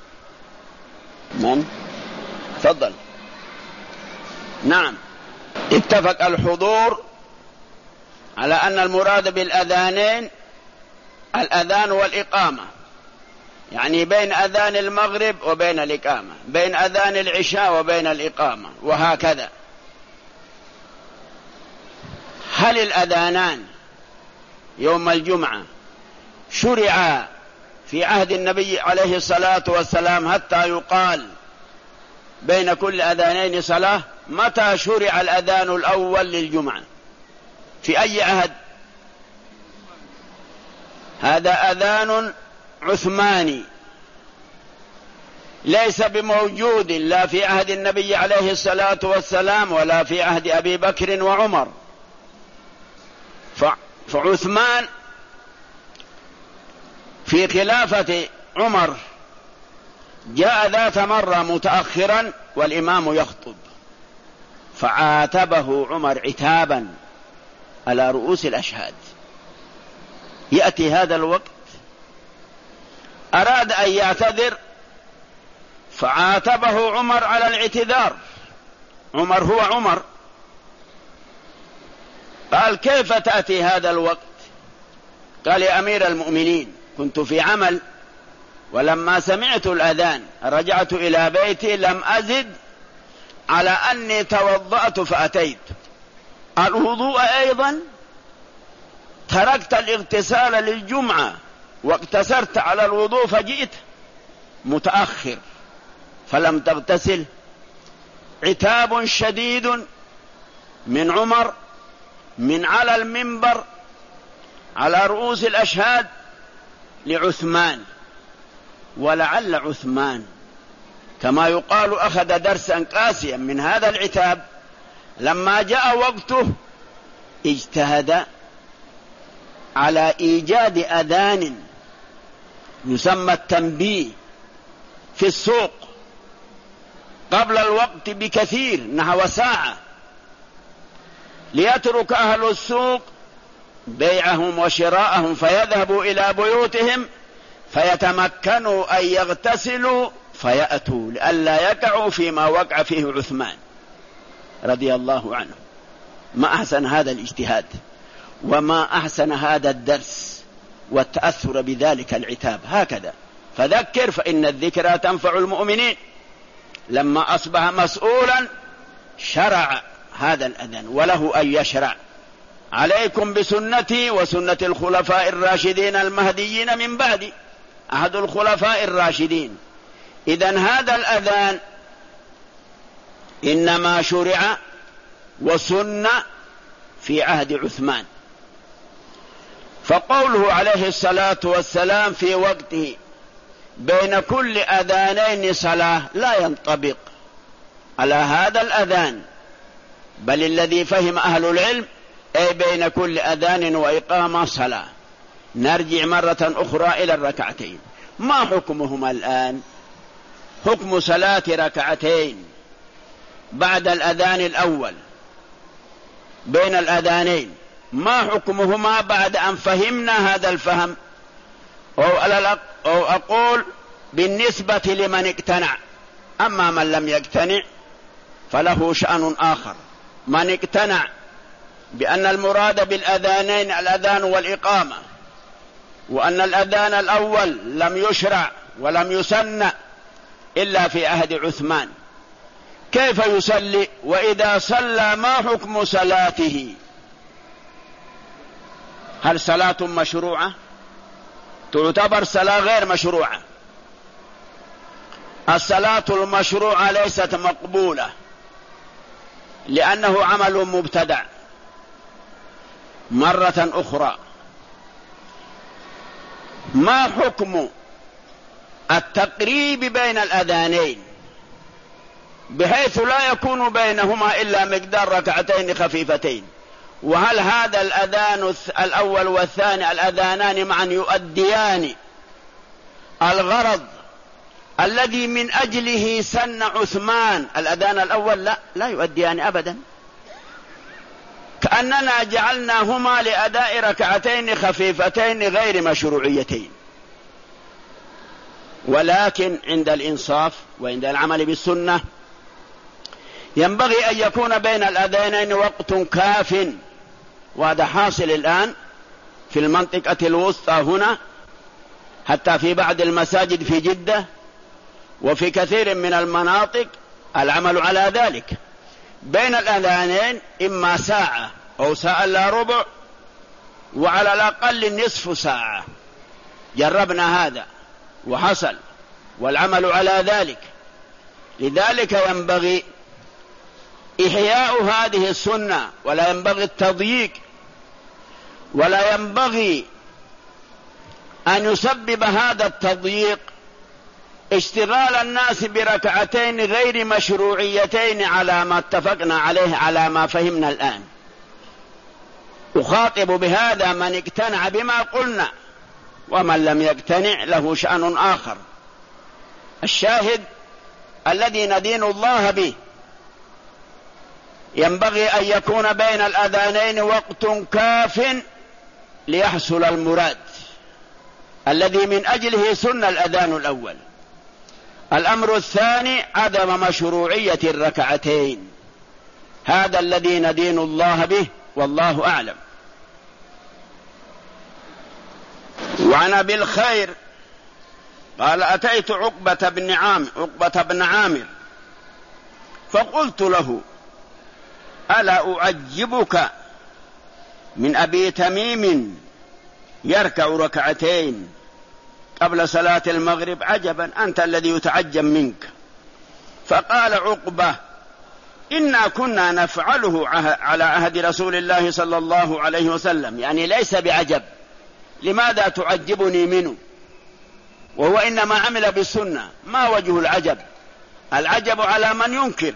من؟ تفضل. نعم، اتفق الحضور على أن المراد بالأذانين الأذان والإقامة، يعني بين أذان المغرب وبين الإقامة، بين أذان العشاء وبين الإقامة، وهكذا. هل الأذانان يوم الجمعة شرعا في عهد النبي عليه الصلاة والسلام حتى يقال بين كل أذانين صلاة؟ متى شرع الأذان الأول للجمعة؟ في أي عهد؟ هذا أذان عثماني ليس بموجود لا في عهد النبي عليه الصلاة والسلام ولا في عهد أبي بكر وعمر. فعثمان في خلافة عمر جاء ذات مرة متأخرا والإمام يخطب، فعاتبه عمر عتابا على رؤوس الأشهاد. يأتي هذا الوقت أراد أن يعتذر فعاتبه عمر على الاعتذار. عمر هو عمر. قال: كيف تأتي هذا الوقت؟ قال: يا أمير المؤمنين، كنت في عمل ولما سمعت الأذان رجعت إلى بيتي لم أزد على أني توضأت فأتيت. الوضوء أيضا تركت الاغتسال للجمعة واقتصرت على الوضوء فجئت متأخر فلم تغتسل. عتاب شديد من عمر من على المنبر على رؤوس الأشهاد لعثمان. ولعل عثمان كما يقال أخذ درسا قاسيا من هذا العتاب، لما جاء وقته اجتهد على إيجاد أذان يسمى التنبيه في السوق قبل الوقت بكثير نحو ساعة، ليترك أهل السوق بيعهم وشراءهم فيذهبوا إلى بيوتهم فيتمكنوا أن يغتسلوا فيأتوا، لئلا يقعوا فيما وقع فيه عثمان رضي الله عنه. ما أحسن هذا الاجتهاد وما أحسن هذا الدرس والتأثر بذلك العتاب. هكذا فذكر فإن الذكرى تنفع المؤمنين. لما أصبح مسؤولا شرع هذا الأذان وله أن يشرع. عليكم بسنتي وسنة الخلفاء الراشدين المهديين من بعدي، أحد الخلفاء الراشدين. إذن هذا الأذان إنما شرع وسن في عهد عثمان. فقوله عليه الصلاة والسلام في وقته بين كل أذانين صلاة لا ينطبق على هذا الأذان، بل الذي فهم أهل العلم أي بين كل أذان وإقامة صلاة. نرجع مرة أخرى إلى الركعتين. ما حكمهما الآن؟ حكم صلاة ركعتين بعد الأذان الأول بين الأذانين، ما حكمهما بعد أن فهمنا هذا الفهم؟ أو أقول بالنسبة لمن اقتنع، أما من لم يقتنع فله شأن آخر. من اقتنع بأن المراد بالأذانين الأذان والإقامة، وأن الأذان الأول لم يشرع ولم يسن إلا في عهد عثمان، كيف يصلي؟ وإذا صلى ما حكم صلاته؟ هل صلاة مشروعة؟ تعتبر صلاة غير مشروعة. الصلاة المشروعة ليست مقبولة لأنه عمل مبتدع. مرة أخرى، ما حكم التقريب بين الأذانين بحيث لا يكون بينهما إلا مقدار ركعتين خفيفتين؟ وهل هذا الأذان الأول والثاني الأذانان معا يؤديان الغرض الذي من أجله سن عثمان الأذان الأول؟ لا، لا يؤديان أبدا، كأننا جعلناهما لأداء ركعتين خفيفتين غير مشروعيتين. ولكن عند الإنصاف وعند العمل بالسنة ينبغي أن يكون بين الأذانين وقت كاف، وهذا حاصل الآن في المنطقة الوسطى هنا، حتى في بعض المساجد في جدة وفي كثير من المناطق العمل على ذلك. بين الأذانين إما ساعة أو ساعة إلا ربع، وعلى الأقل نصف ساعة. جربنا هذا وحصل، والعمل على ذلك. لذلك ينبغي إحياء هذه السنة، ولا ينبغي التضييق، ولا ينبغي أن يسبب هذا التضييق اشتغال الناس بركعتين غير مشروعيتين على ما اتفقنا عليه، على ما فهمنا الآن. أخاطب بهذا من اقتنع بما قلنا، ومن لم يقتنع له شأن آخر. الشاهد الذي ندين الله به ينبغي أن يكون بين الأذانين وقت كاف ليحصل المراد الذي من أجله سن الأذان الأول. الأمر الثاني عدم مشروعية الركعتين، هذا الذي ندين الله به، والله أعلم. وعن أبي الخير قال: أتيت عقبة بن عامر عقبة بن عامر فقلت له: ألا أعجبك من أبي تميم يركع ركعتين قبل صلاة المغرب؟ عجبا، أنت الذي يتعجب منك. فقال عقبة: إنا كنا نفعله على عهد رسول الله صلى الله عليه وسلم، يعني ليس بعجب، لماذا تعجبني منه؟ وهو إنما عمل بالسنة، ما وجه العجب؟ العجب على من ينكر.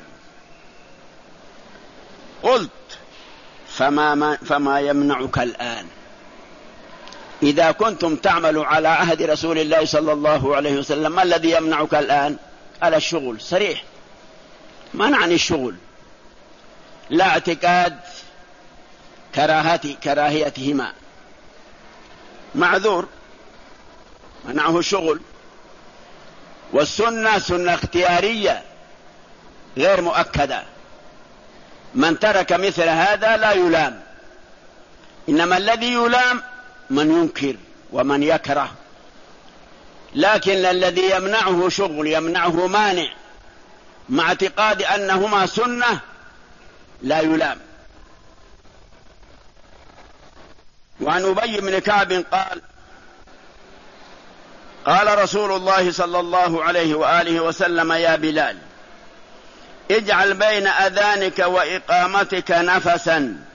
قلت: فما, فما يمنعك الآن إذا كنتم تعملوا على عهد رسول الله صلى الله عليه وسلم؟ ما الذي يمنعك الآن؟ على الشغل، صريح، منعني الشغل، لا اعتقاد كراهتي كراهيتهما، معذور، منعه الشغل. والسنة سنة اختيارية غير مؤكدة، من ترك مثل هذا لا يلام، إنما الذي يلام من ينكر ومن يكره. لكن الذي يمنعه شغل، يمنعه مانع، مع اعتقاد أنهما سنة، لا يلام. وعن أبي بن كعب قال: قال رسول الله صلى الله عليه وآله وسلم: يا بلال، اجعل بين أذانك وإقامتك نفسا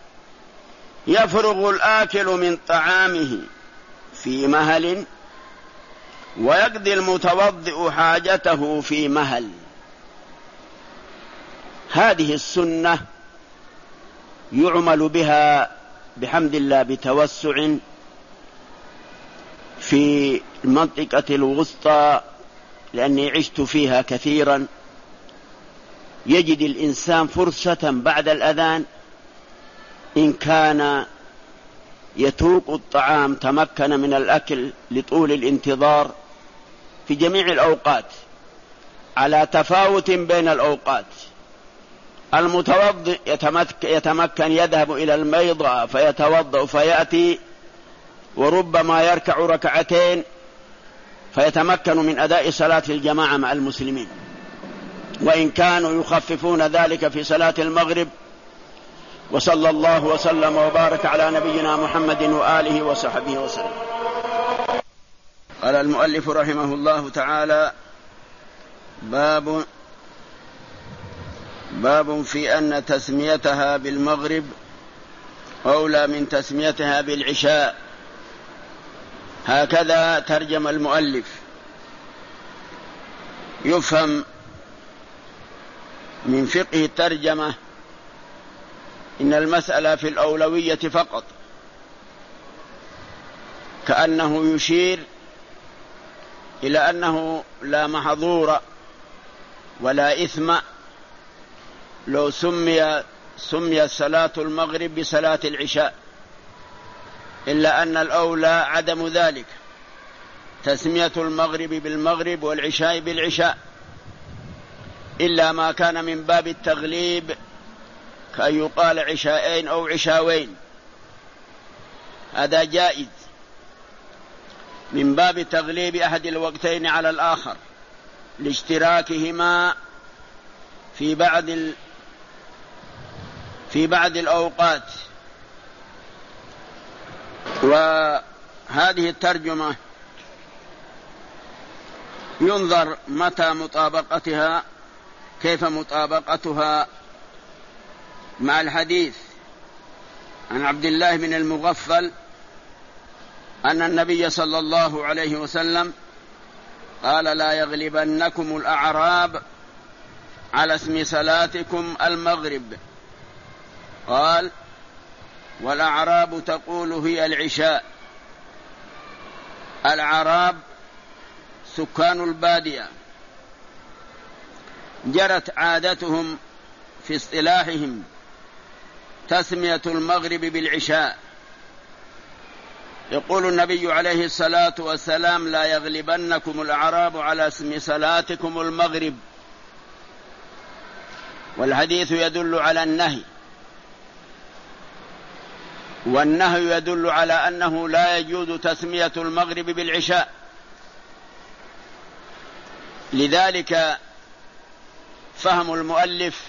يفرغ الآكل من طعامه في مهل، ويقضي المتوضئ حاجته في مهل. هذه السنة يعمل بها بحمد الله بتوسع في المنطقة الوسطى، لأني عشت فيها كثيرا، يجد الإنسان فرصة بعد الأذان إن كان يتوق الطعام تمكن من الأكل لطول الانتظار في جميع الأوقات على تفاوت بين الأوقات. المتوضئ يتمكن يذهب إلى الميضة فيتوضأ فيأتي وربما يركع ركعتين فيتمكن من أداء صلاة الجماعة مع المسلمين، وإن كانوا يخففون ذلك في صلاة المغرب. وصلى الله وسلم وبارك على نبينا محمد وآله وصحبه وسلم. قال المؤلف رحمه الله تعالى: باب باب في أن تسميتها بالمغرب أولى من تسميتها بالعشاء. هكذا ترجم المؤلف. يفهم من فقه الترجمة إن المسألة في الأولوية فقط، كأنه يشير إلى أنه لا محظور ولا إثم لو سمي سمي صلاة المغرب بصلاة العشاء، إلا أن الأولى عدم ذلك، تسمية المغرب بالمغرب والعشاء بالعشاء، إلا ما كان من باب التغليب كأن يقال عشاءين أو عشاوين، هذا جائز من باب تغليب أحد الوقتين على الآخر لاشتراكهما في بعض ال... في بعض الأوقات. وهذه الترجمة ينظر متى مطابقتها، كيف مطابقتها مع الحديث عن عبد الله بن المغفل أن النبي صلى الله عليه وسلم قال: لا يغلبنكم الأعراب على اسم صلاتكم المغرب. قال: والأعراب تقول هي العشاء. الأعراب سكان البادية، جرت عادتهم في اصطلاحهم تسمية المغرب بالعشاء. يقول النبي عليه الصلاة والسلام: لا يغلبنكم الأعراب على اسم صلاتكم المغرب. والحديث يدل على النهي، والنهي يدل على أنه لا يجوز تسمية المغرب بالعشاء. لذلك فهم المؤلف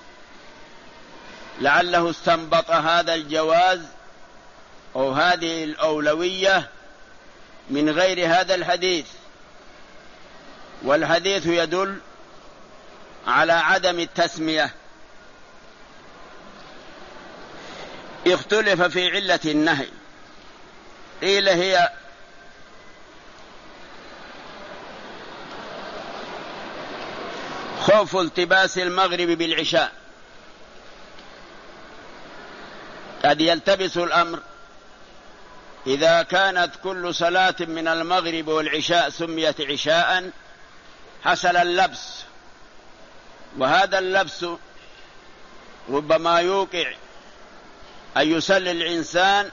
لعله استنبط هذا الجواز أو هذه الأولوية من غير هذا الحديث، والحديث يدل على عدم التسمية. اختلف في علة النهي، قيل هي خوف التباس المغرب بالعشاء، قد يلتبس الأمر إذا كانت كل صلاة من المغرب والعشاء سميت عشاء حصل اللبس، وهذا اللبس ربما يوقع أن يصلي الإنسان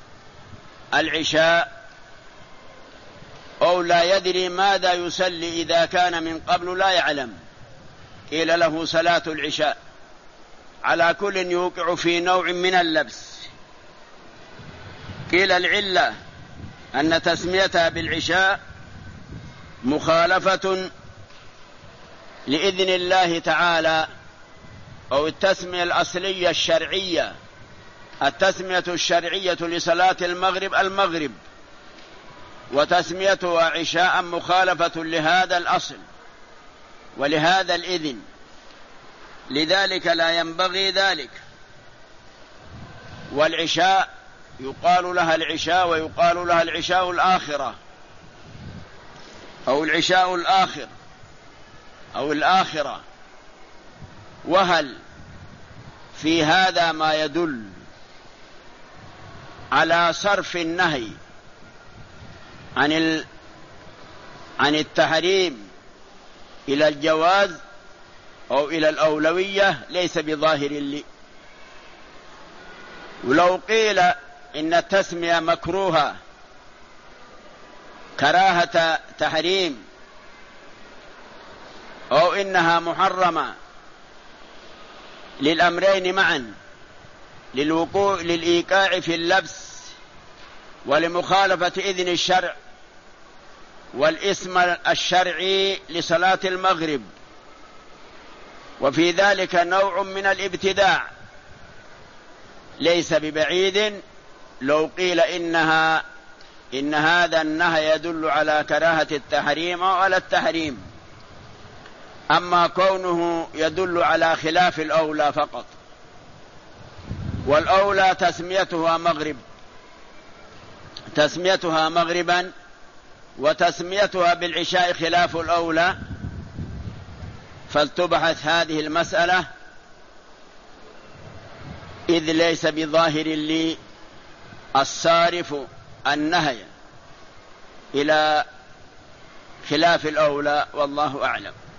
العشاء أو لا يدري ماذا يصلي إذا كان من قبل لا يعلم، قيل له صلاة العشاء. على كل يوقع في نوع من اللبس. قيل العلة أن تسميتها بالعشاء مخالفة لإذن الله تعالى، أو التسمية الأصلية الشرعية. التسمية الشرعية لصلاة المغرب المغرب، وتسميتها عشاء مخالفة لهذا الأصل ولهذا الإذن، لذلك لا ينبغي ذلك. والعشاء يقال لها العشاء ويقال لها العشاء الآخرة أو العشاء الآخر أو الآخرة. وهل في هذا ما يدل على صرف النهي عن ال... عن التحريم إلى الجواز، أو إلى الأولوية ليس بظاهر لي. ولو قيل إن التسمية مكروهة كراهة تحريم أو إنها محرمة للأمرين معا، للوقوع للإيقاع في اللبس ولمخالفة إذن الشرع والإثم الشرعي لصلاة المغرب، وفي ذلك نوع من الابتداع، ليس ببعيد لو قيل إنها إن هذا النهي يدل على كراهة التحريم أو على التحريم. أما كونه يدل على خلاف الأولى فقط، والأولى تسميتها مغرب تسميتها مغربا وتسميتها بالعشاء خلاف الأولى، فلتبحث هذه المسألة، إذ ليس بظاهر لي الصارف النهي إلى خلاف الأولى، والله أعلم.